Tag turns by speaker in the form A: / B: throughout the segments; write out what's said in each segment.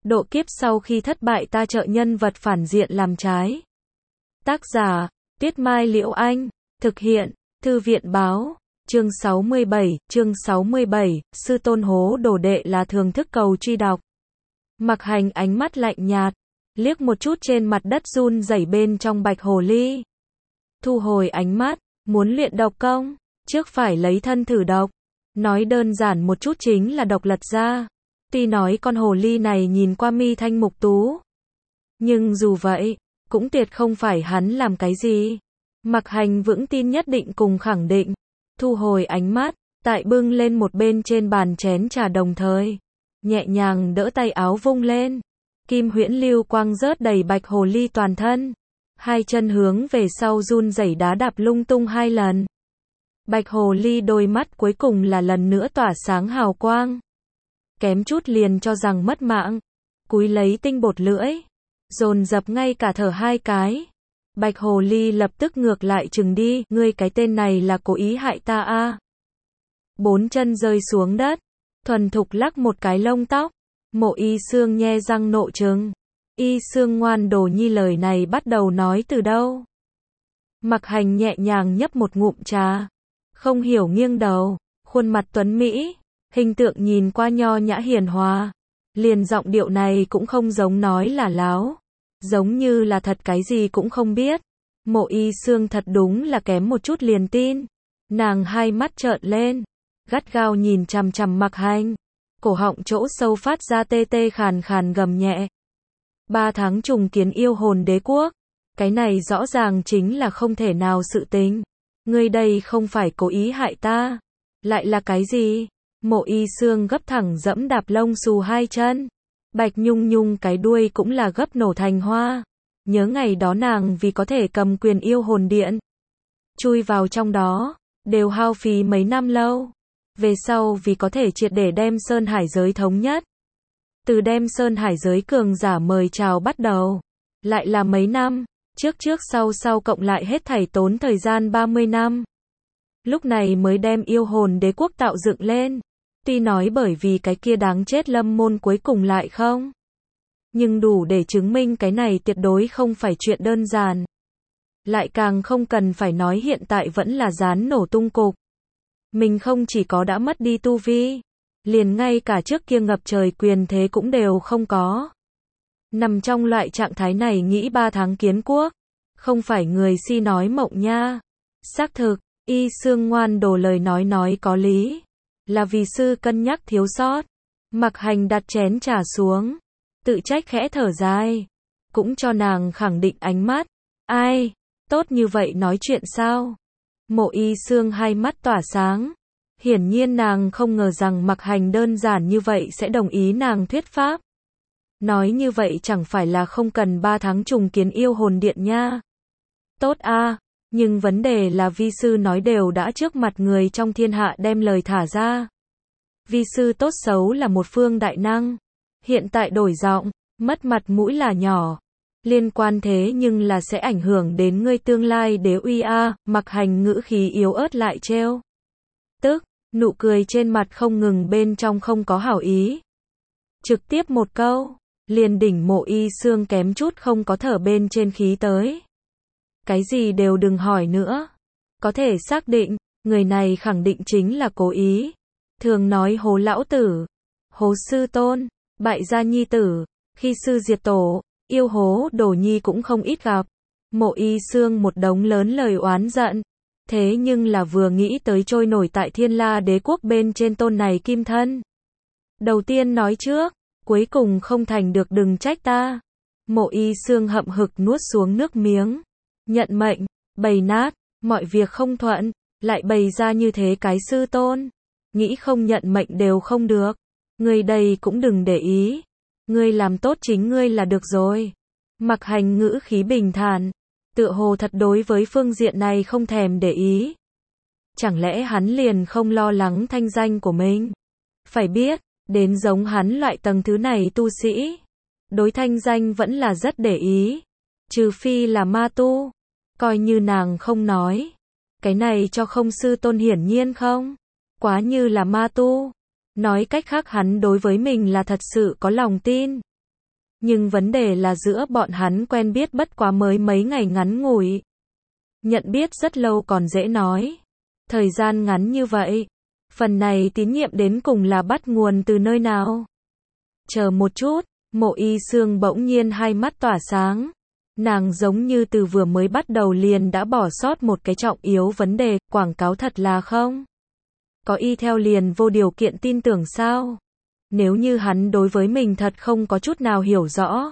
A: độ kiếp sau khi thất bại ta trợ nhân vật phản diện làm trái. Tác giả, Tuyết Mai Liễu Anh, thực hiện, Thư viện Báo, chương 67, Sư Tôn hố đồ đệ là thường thức cầu truy đọc. Mặc Hành ánh mắt lạnh nhạt, liếc một chút trên mặt đất run rẩy bên trong bạch hồ ly. Thu hồi ánh mắt, muốn luyện độc công, trước phải lấy thân thử độc. Nói đơn giản một chút chính là độc lật ra. Tuy nói con hồ ly này nhìn qua mi thanh mục tú, nhưng dù vậy, cũng tuyệt không phải hắn làm cái gì. Mặc Hành vững tin nhất định cùng khẳng định. Thu hồi ánh mắt, tại bưng lên một bên trên bàn chén trà đồng thời, nhẹ nhàng đỡ tay áo vung lên. Kim huyễn lưu quang rớt đầy bạch hồ ly toàn thân. Hai chân hướng về sau run rẩy đá đạp lung tung 2 lần. Bạch hồ ly đôi mắt cuối cùng là lần nữa tỏa sáng hào quang. Kém chút liền cho rằng mất mạng. Cúi lấy tinh bột lưỡi, dồn dập ngay cả thở 2 cái. Bạch hồ ly lập tức ngược lại chừng đi, ngươi cái tên này là cố ý hại ta a. 4 chân rơi xuống đất, thuần thục lắc một cái lông tóc. Mộ Y Xương nhe răng nộ trừng. Y Xương ngoan đồ nhi, lời này bắt đầu nói từ đâu? Mặc Hành nhẹ nhàng nhấp một ngụm trà, không hiểu nghiêng đầu, khuôn mặt tuấn mỹ, hình tượng nhìn qua nho nhã hiền hòa, liền giọng điệu này cũng không giống nói là láo, giống như là thật cái gì cũng không biết. Mộ Y Xương thật đúng là kém một chút liền tin. Nàng hai mắt trợn lên, gắt gao nhìn chằm chằm Mặc Hành, cổ họng chỗ sâu phát ra tê tê khàn khàn gầm nhẹ. 3 tháng trùng kiến yêu hồn đế quốc, cái này rõ ràng chính là không thể nào sự tình. Ngươi đây không phải cố ý hại ta, lại là cái gì? Mộ Y Xương gấp thẳng dẫm đạp lông xù 2 chân, Bạch Nhung Nhung cái đuôi cũng là gấp nổ thành hoa. Nhớ ngày đó nàng vì có thể cầm quyền yêu hồn điện, chui vào trong đó, đều hao phí mấy năm lâu. Về sau vì có thể triệt để đem Sơn Hải giới thống nhất, từ đem Sơn Hải giới cường giả mời chào bắt đầu, lại là mấy năm, trước sau cộng lại hết thảy tốn thời gian 30 năm. Lúc này mới đem yêu hồn đế quốc tạo dựng lên. Tuy nói bởi vì cái kia đáng chết Lâm Môn cuối cùng lại không, nhưng đủ để chứng minh cái này tuyệt đối không phải chuyện đơn giản. Lại càng không cần phải nói hiện tại vẫn là gián nổ tung cục. Mình không chỉ có đã mất đi tu vi, liền ngay cả trước kia ngập trời quyền thế cũng đều không có. Nằm trong loại trạng thái này nghĩ 3 tháng kiến quốc, không phải người si nói mộng nha. Xác thực, Y Xương ngoan đồ lời nói có lý, là vì sư cân nhắc thiếu sót. Mặc Hành đặt chén trà xuống, tự trách khẽ thở dài, cũng cho nàng khẳng định ánh mắt. Ai, tốt như vậy nói chuyện sao? Mộ Y Xương hai mắt tỏa sáng. Hiển nhiên nàng không ngờ rằng Mặc Hành đơn giản như vậy sẽ đồng ý nàng thuyết pháp. Nói như vậy chẳng phải là không cần 3 tháng trùng kiến yêu hồn điện nha. Tốt a, nhưng vấn đề là vi sư nói đều đã trước mặt người trong thiên hạ đem lời thả ra. Vi sư tốt xấu là một phương đại năng, hiện tại đổi giọng, mất mặt mũi là nhỏ, liên quan thế nhưng là sẽ ảnh hưởng đến ngươi tương lai đế uy a. Mặc Hành ngữ khí yếu ớt lại trêu tức, nụ cười trên mặt không ngừng bên trong không có hảo ý. Trực tiếp một câu, liền đỉnh Mộ Y Xương kém chút không có thở bên trên khí tới. Cái gì đều đừng hỏi nữa. Có thể xác định, người này khẳng định chính là cố ý. Thường nói hố lão tử, hố sư tôn, bại gia nhi tử, khi sư diệt tổ, yêu hố đồ nhi cũng không ít gặp. Mộ Y Xương một đống lớn lời oán giận. Thế nhưng là vừa nghĩ tới trôi nổi tại Thiên La đế quốc bên trên tôn này kim thân. Đầu tiên nói trước, cuối cùng không thành được đừng trách ta. Mộ Y Xương hậm hực nuốt xuống nước miếng. Nhận mệnh, bày nát, mọi việc không thuận, lại bày ra như thế cái sư tôn. Nghĩ không nhận mệnh đều không được. Ngươi đây cũng đừng để ý. Ngươi làm tốt chính ngươi là được rồi. Mặc Hành ngữ khí bình thản, tựa hồ thật đối với phương diện này không thèm để ý. Chẳng lẽ hắn liền không lo lắng thanh danh của mình? Phải biết, đến giống hắn loại tầng thứ này tu sĩ, đối thanh danh vẫn là rất để ý. Trừ phi là ma tu, coi như nàng không nói. Cái này cho không sư tôn hiển nhiên không. Quá như là ma tu. Nói cách khác hắn đối với mình là thật sự có lòng tin. Nhưng vấn đề là giữa bọn hắn quen biết bất quá mới mấy ngày ngắn ngủi. Nhận biết rất lâu còn dễ nói. Thời gian ngắn như vậy. Phần này tín nhiệm đến cùng là bắt nguồn từ nơi nào? Chờ một chút, Mộ Y Sương bỗng nhiên hai mắt tỏa sáng. Nàng giống như từ vừa mới bắt đầu liền đã bỏ sót một cái trọng yếu vấn đề, quảng cáo thật là không? Có y theo liền vô điều kiện tin tưởng sao? Nếu như hắn đối với mình thật không có chút nào hiểu rõ.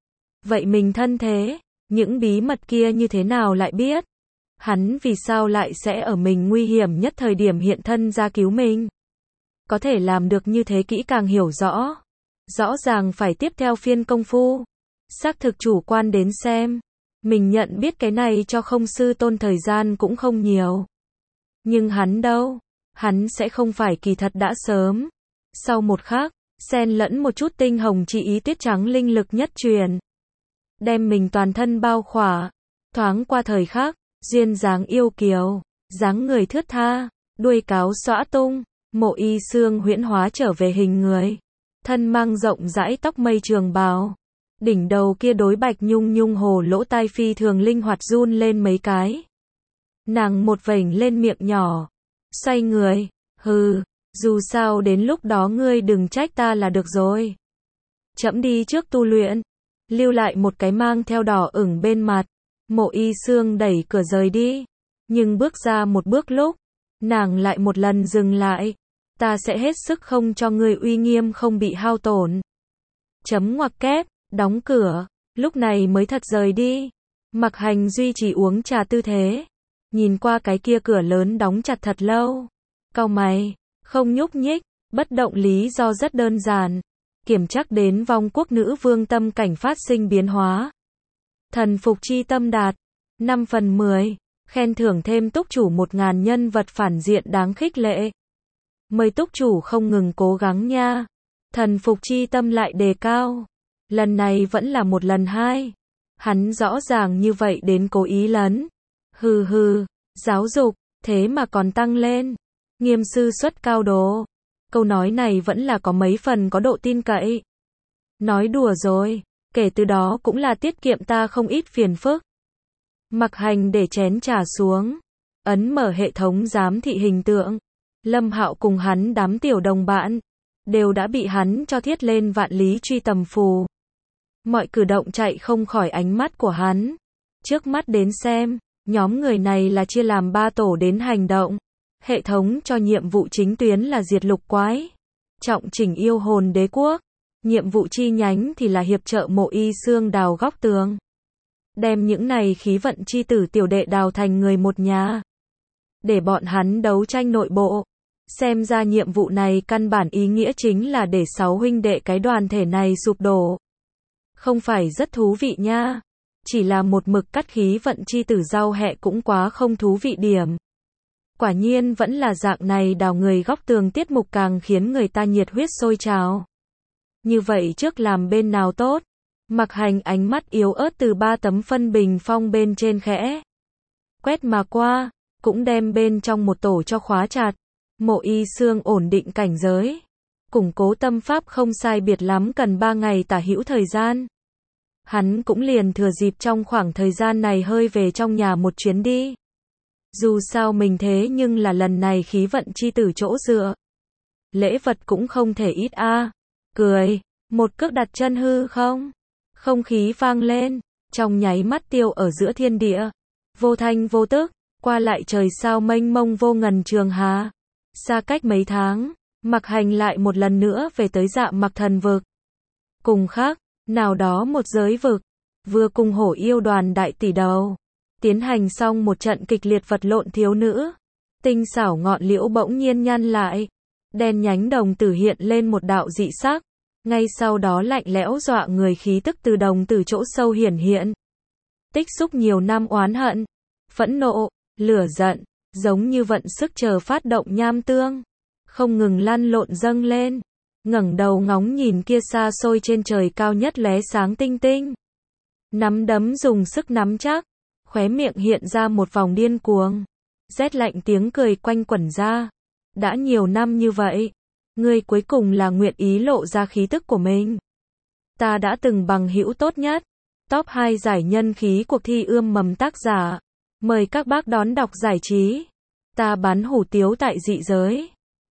A: Vậy mình thân thế, những bí mật kia như thế nào lại biết? Hắn vì sao lại sẽ ở mình nguy hiểm nhất thời điểm hiện thân ra cứu mình? Có thể làm được như thế kỹ càng hiểu rõ. Rõ ràng phải tiếp theo phiên công phu. Xác thực chủ quan đến xem. Mình nhận biết cái này cho không sư tôn thời gian cũng không nhiều. Nhưng hắn đâu? Hắn sẽ không phải kỳ thật đã sớm. Sau một khắc, xen lẫn một chút tinh hồng chỉ ý tuyết trắng linh lực nhất truyền. Đem mình toàn thân bao khỏa. Thoáng qua thời khắc, duyên dáng yêu kiều, dáng người thướt tha, đuôi cáo xõa tung, Mộ Y Sương huyễn hóa trở về hình người. Thân mang rộng rãi tóc mây trường bào. Đỉnh đầu kia đối bạch nhung nhung hồ lỗ tai phi thường linh hoạt run lên mấy cái. Nàng một vểnh lên miệng nhỏ. Xoay người, hừ, dù sao đến lúc đó ngươi đừng trách ta là được rồi. Chậm đi trước tu luyện. Lưu lại một cái mang theo đỏ ửng bên mặt. Mộ Y Sương đẩy cửa rời đi. Nhưng bước ra một bước lúc, nàng lại một lần dừng lại. Ta sẽ hết sức không cho ngươi uy nghiêm không bị hao tổn. Chấm ngoặc kép, đóng cửa, lúc này mới thật rời đi. Mặc Hành duy trì uống trà tư thế. Nhìn qua cái kia cửa lớn đóng chặt thật lâu. Cau mày, không nhúc nhích, bất động lý do rất đơn giản. Kiểm trắc đến vong quốc nữ vương tâm cảnh phát sinh biến hóa. Thần phục chi tâm đạt 5/10, khen thưởng thêm túc chủ 1000 nhân vật phản diện đáng khích lệ. Mời túc chủ không ngừng cố gắng nha. Thần phục chi tâm lại đề cao. Lần này vẫn là một lần hai. Hắn rõ ràng như vậy đến cố ý lấn. Hừ hừ, giáo dục, thế mà còn tăng lên. Nghiêm sư xuất cao đồ. Câu nói này vẫn là có mấy phần có độ tin cậy. Nói đùa rồi, kể từ đó cũng là tiết kiệm ta không ít phiền phức. Mặc Hành để chén trà xuống, ấn mở hệ thống giám thị hình tượng. Lâm Hạo cùng hắn đám tiểu đồng bạn, đều đã bị hắn cho thiết lên vạn lý truy tầm phù. Mọi cử động chạy không khỏi ánh mắt của hắn. Trước mắt đến xem, nhóm người này là chia làm 3 tổ đến hành động. Hệ thống cho nhiệm vụ chính tuyến là diệt lục quái, trọng chỉnh yêu hồn đế quốc. Nhiệm vụ chi nhánh thì là hiệp trợ Mộ Y Sương đào góc tường. Đem những này khí vận chi tử tiểu đệ đào thành người một nhà. Để bọn hắn đấu tranh nội bộ. Xem ra nhiệm vụ này căn bản ý nghĩa chính là để 6 huynh đệ cái đoàn thể này sụp đổ. Không phải rất thú vị nha. Chỉ là một mực cắt khí vận chi tử rau hẹ cũng quá không thú vị điểm. Quả nhiên vẫn là dạng này đào người góc tường tiết mục càng khiến người ta nhiệt huyết sôi trào. Như vậy trước làm bên nào tốt? Mặc Hành ánh mắt yếu ớt từ 3 tấm phân bình phong bên trên khẽ quét mà qua, cũng đem bên trong một tổ cho khóa chặt. Mộ Y Sương ổn định cảnh giới, củng cố tâm pháp không sai biệt lắm cần 3 ngày tả hữu thời gian. Hắn cũng liền thừa dịp trong khoảng thời gian này hơi về trong nhà một chuyến đi. Dù sao mình thế nhưng là lần này khí vận chi tử chỗ dựa. Lễ vật cũng không thể ít a. Cười, một cước đặt chân hư không. Không khí vang lên, trong nháy mắt tiêu ở giữa thiên địa. Vô thanh vô tức, qua lại trời sao mênh mông vô ngần trường hà. Xa cách mấy tháng, Mặc Hành lại một lần nữa về tới Dạ Mặc thần vực. Cùng khác, nào đó một giới vực, vừa cùng hổ yêu đoàn đại tỷ đầu. Tiến hành xong một trận kịch liệt vật lộn thiếu nữ. Tinh xảo ngọn liễu bỗng nhiên nhăn lại. Đen nhánh đồng tử hiện lên một đạo dị sắc. Ngay sau đó lạnh lẽo dọa người khí tức từ đồng tử chỗ sâu hiển hiện. Tích xúc nhiều năm oán hận, phẫn nộ, lửa giận, giống như vận sức chờ phát động nham tương. Không ngừng lăn lộn dâng lên. Ngẩng đầu ngóng nhìn kia xa xôi trên trời cao nhất lóe sáng tinh tinh. Nắm đấm dùng sức nắm chắc. Khóe miệng hiện ra một vòng điên cuồng. Rét lạnh tiếng cười quanh quẩn ra. Đã nhiều năm như vậy, ngươi cuối cùng là nguyện ý lộ ra khí tức của mình. Ta đã từng bằng hữu tốt nhất. Top 2 giải nhân khí cuộc thi ươm mầm tác giả. Mời các bác đón đọc giải trí. Ta bán hủ tiếu tại dị giới.